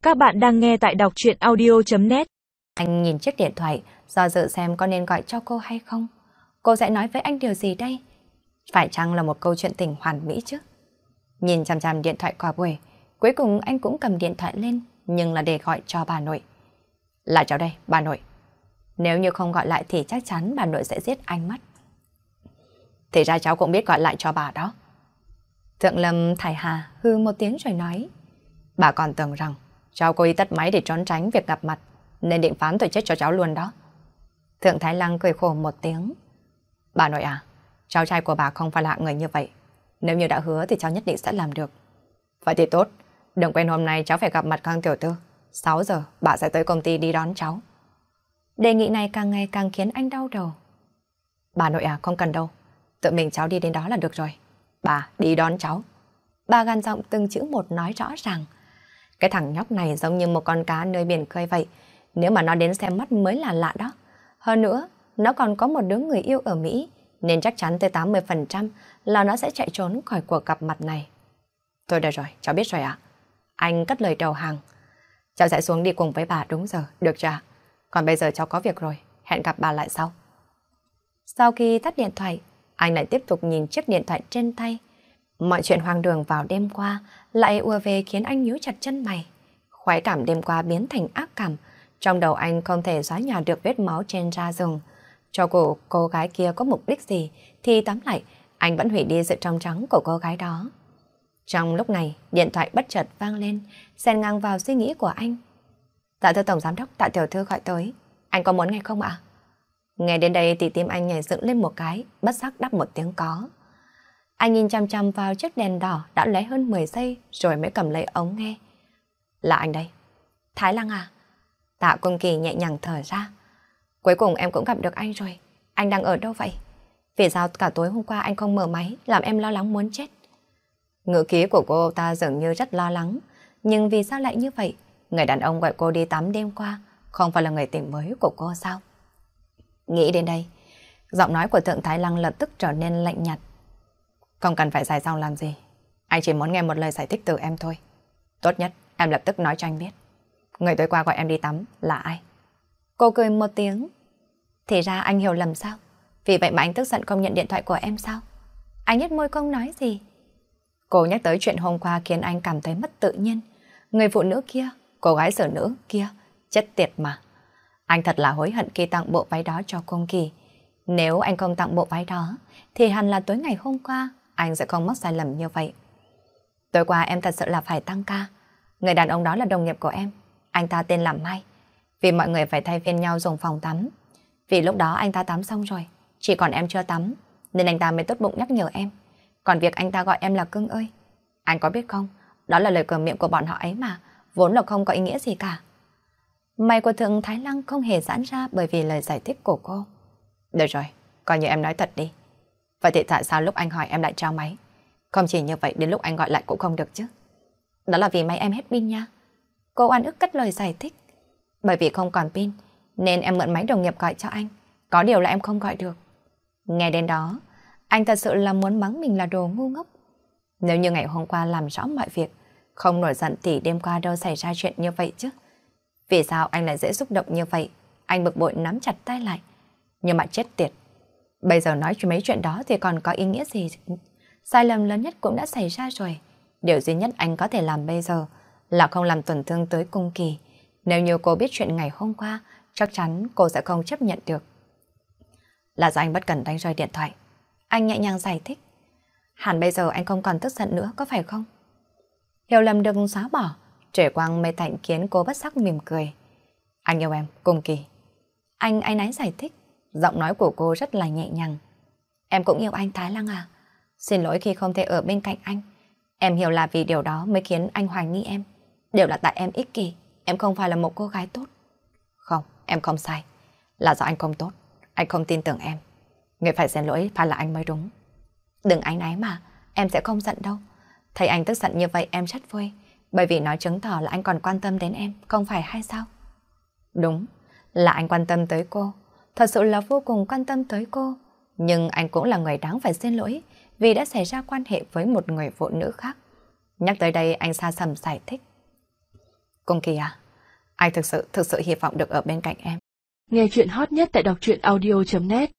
Các bạn đang nghe tại đọc truyện audio.net. Anh nhìn chiếc điện thoại, do dự xem có nên gọi cho cô hay không. Cô sẽ nói với anh điều gì đây? Phải chăng là một câu chuyện tình hoàn mỹ chứ? Nhìn chằm chằm điện thoại qua buổi, cuối cùng anh cũng cầm điện thoại lên, nhưng là để gọi cho bà nội. Là cháu đây, bà nội. Nếu như không gọi lại thì chắc chắn bà nội sẽ giết anh mất. Thì ra cháu cũng biết gọi lại cho bà đó. Thượng Lâm thải hà hư một tiếng rồi nói. Bà còn tưởng rằng cháu cố ý tắt máy để trốn tránh việc gặp mặt, nên định phán tội chết cho cháu luôn đó. Thượng Thái Lăng cười khổ một tiếng. Bà nội à, cháu trai của bà không phải là người như vậy. Nếu như đã hứa thì cháu nhất định sẽ làm được. Vậy thì tốt, đừng quên hôm nay cháu phải gặp mặt Khang tiểu thư. 6 giờ bà sẽ tới công ty đi đón cháu. Đề nghị này càng ngày càng khiến anh đau đầu. Bà nội à, không cần đâu, tự mình cháu đi đến đó là được rồi. Bà đi đón cháu. Bà gằn giọng từng chữ một nói rõ ràng. Cái thằng nhóc này giống như một con cá nơi biển khơi vậy. Nếu mà nó đến xem mắt mới là lạ đó. Hơn nữa, nó còn có một đứa người yêu ở Mỹ, nên chắc chắn tới 80% là nó sẽ chạy trốn khỏi cuộc gặp mặt này. Thôi được rồi, cháu biết rồi ạ. Anh cất lời đầu hàng. Cháu sẽ xuống đi cùng với bà đúng giờ, được chưa? Còn bây giờ cháu có việc rồi, hẹn gặp bà lại sau. Sau khi tắt điện thoại, anh lại tiếp tục nhìn chiếc điện thoại trên tay. Mọi chuyện hoang đường vào đêm qua lại ùa về khiến anh nhíu chặt chân mày. Khoái cảm đêm qua biến thành ác cảm. Trong đầu anh không thể xóa nhòa được vết máu trên da giường. Cho cô gái kia có mục đích gì thì tóm lại anh vẫn hủy đi sự trong trắng của cô gái đó. Trong lúc này điện thoại bất chợt vang lên, xen ngang vào suy nghĩ của anh. Dạ thưa tổng giám đốc, Tạ tiểu thư gọi tới. Anh có muốn nghe không ạ? Nghe đến đây thì tim anh nhảy dựng lên một cái, bất giác đáp một tiếng có. Anh nhìn chăm chăm vào chiếc đèn đỏ đã lóe hơn 10 giây rồi mới cầm lấy ống nghe. Là anh đây. Thái Lăng à? Tạ Cung Kỳ nhẹ nhàng thở ra. Cuối cùng em cũng gặp được anh rồi. Anh đang ở đâu vậy? Vì sao cả tối hôm qua anh không mở máy, làm em lo lắng muốn chết? Ngữ khí của cô ta dường như rất lo lắng. Nhưng vì sao lại như vậy? Người đàn ông gọi cô đi tắm đêm qua không phải là người tình mới của cô sao? Nghĩ đến đây, giọng nói của Thượng Thái Lăng lập tức trở nên lạnh nhạt. Không cần phải giải xong làm gì. Anh chỉ muốn nghe một lời giải thích từ em thôi. Tốt nhất em lập tức nói cho anh biết người tối qua gọi em đi tắm là ai. Cô cười một tiếng. Thì ra anh hiểu lầm sao? Vì vậy mà anh tức giận không nhận điện thoại của em sao? Anh nhếch môi không nói gì. Cô nhắc tới chuyện hôm qua khiến anh cảm thấy mất tự nhiên. Người phụ nữ kia, cô gái xử nữ kia, chết tiệt mà. Anh thật là hối hận khi tặng bộ váy đó cho Cung Kỳ. Nếu anh không tặng bộ váy đó thì hẳn là tối ngày hôm qua anh sẽ không mắc sai lầm như vậy. Tối qua em thật sự là phải tăng ca. Người đàn ông đó là đồng nghiệp của em. Anh ta tên là Mai. Vì mọi người phải thay phiên nhau dùng phòng tắm. Vì lúc đó anh ta tắm xong rồi, chỉ còn em chưa tắm, nên anh ta mới tốt bụng nhắc nhở em. Còn việc anh ta gọi em là cưng ơi, anh có biết không, đó là lời cửa miệng của bọn họ ấy mà, vốn là không có ý nghĩa gì cả. Mày của Thượng Thái Lăng không hề giãn ra bởi vì lời giải thích của cô. Được rồi, coi như em nói thật đi. Vậy thì tại sao lúc anh hỏi em lại trao máy? Không chỉ như vậy đến lúc anh gọi lại cũng không được chứ. Đó là vì máy em hết pin nha. Cô oan ức cất lời giải thích. Bởi vì không còn pin nên em mượn máy đồng nghiệp gọi cho anh. Có điều là em không gọi được. Nghe đến đó, anh thật sự là muốn mắng mình là đồ ngu ngốc. Nếu như ngày hôm qua làm rõ mọi việc, không nổi giận thì đêm qua đâu xảy ra chuyện như vậy chứ. Vì sao anh lại dễ xúc động như vậy? Anh bực bội nắm chặt tay lại. Nhưng mà chết tiệt, bây giờ nói mấy chuyện đó thì còn có ý nghĩa gì? Sai lầm lớn nhất cũng đã xảy ra rồi. Điều duy nhất anh có thể làm bây giờ là không làm tổn thương tới Cung Kỳ. Nếu như cô biết chuyện ngày hôm qua, chắc chắn cô sẽ không chấp nhận được. Là do anh bất cẩn đánh rơi điện thoại. Anh nhẹ nhàng giải thích. Hẳn bây giờ anh không còn tức giận nữa, có phải không? Hiểu lầm được xóa bỏ, trời quang mây tạnh khiến cô bất giác mỉm cười. Anh yêu em, Cung Kỳ. Anh áy náy giải thích. Giọng nói của cô rất là nhẹ nhàng. Em cũng yêu anh Thái Lăng à? Xin lỗi khi không thể ở bên cạnh anh. Em hiểu là vì điều đó mới khiến anh hoài nghi em. Đều là tại em ích kỷ. Em không phải là một cô gái tốt. Không, em không sai. Là do anh không tốt. Anh không tin tưởng em. Người phải xin lỗi phải là anh mới đúng. Đừng áy náy mà. Em sẽ không giận đâu. Thấy anh tức giận như vậy em rất vui. Bởi vì nó chứng tỏ là anh còn quan tâm đến em. Không phải hay sao? Đúng, là anh quan tâm tới cô. Thật sự là vô cùng quan tâm tới cô. Nhưng anh cũng là người đáng phải xin lỗi vì đã xảy ra quan hệ với một người phụ nữ khác. Nhắc tới đây anh xa sầm giải thích. Cung Kỳ à, anh thực sự hy vọng được ở bên cạnh em. Nghe chuyện hot nhất tại đọc truyện audio.net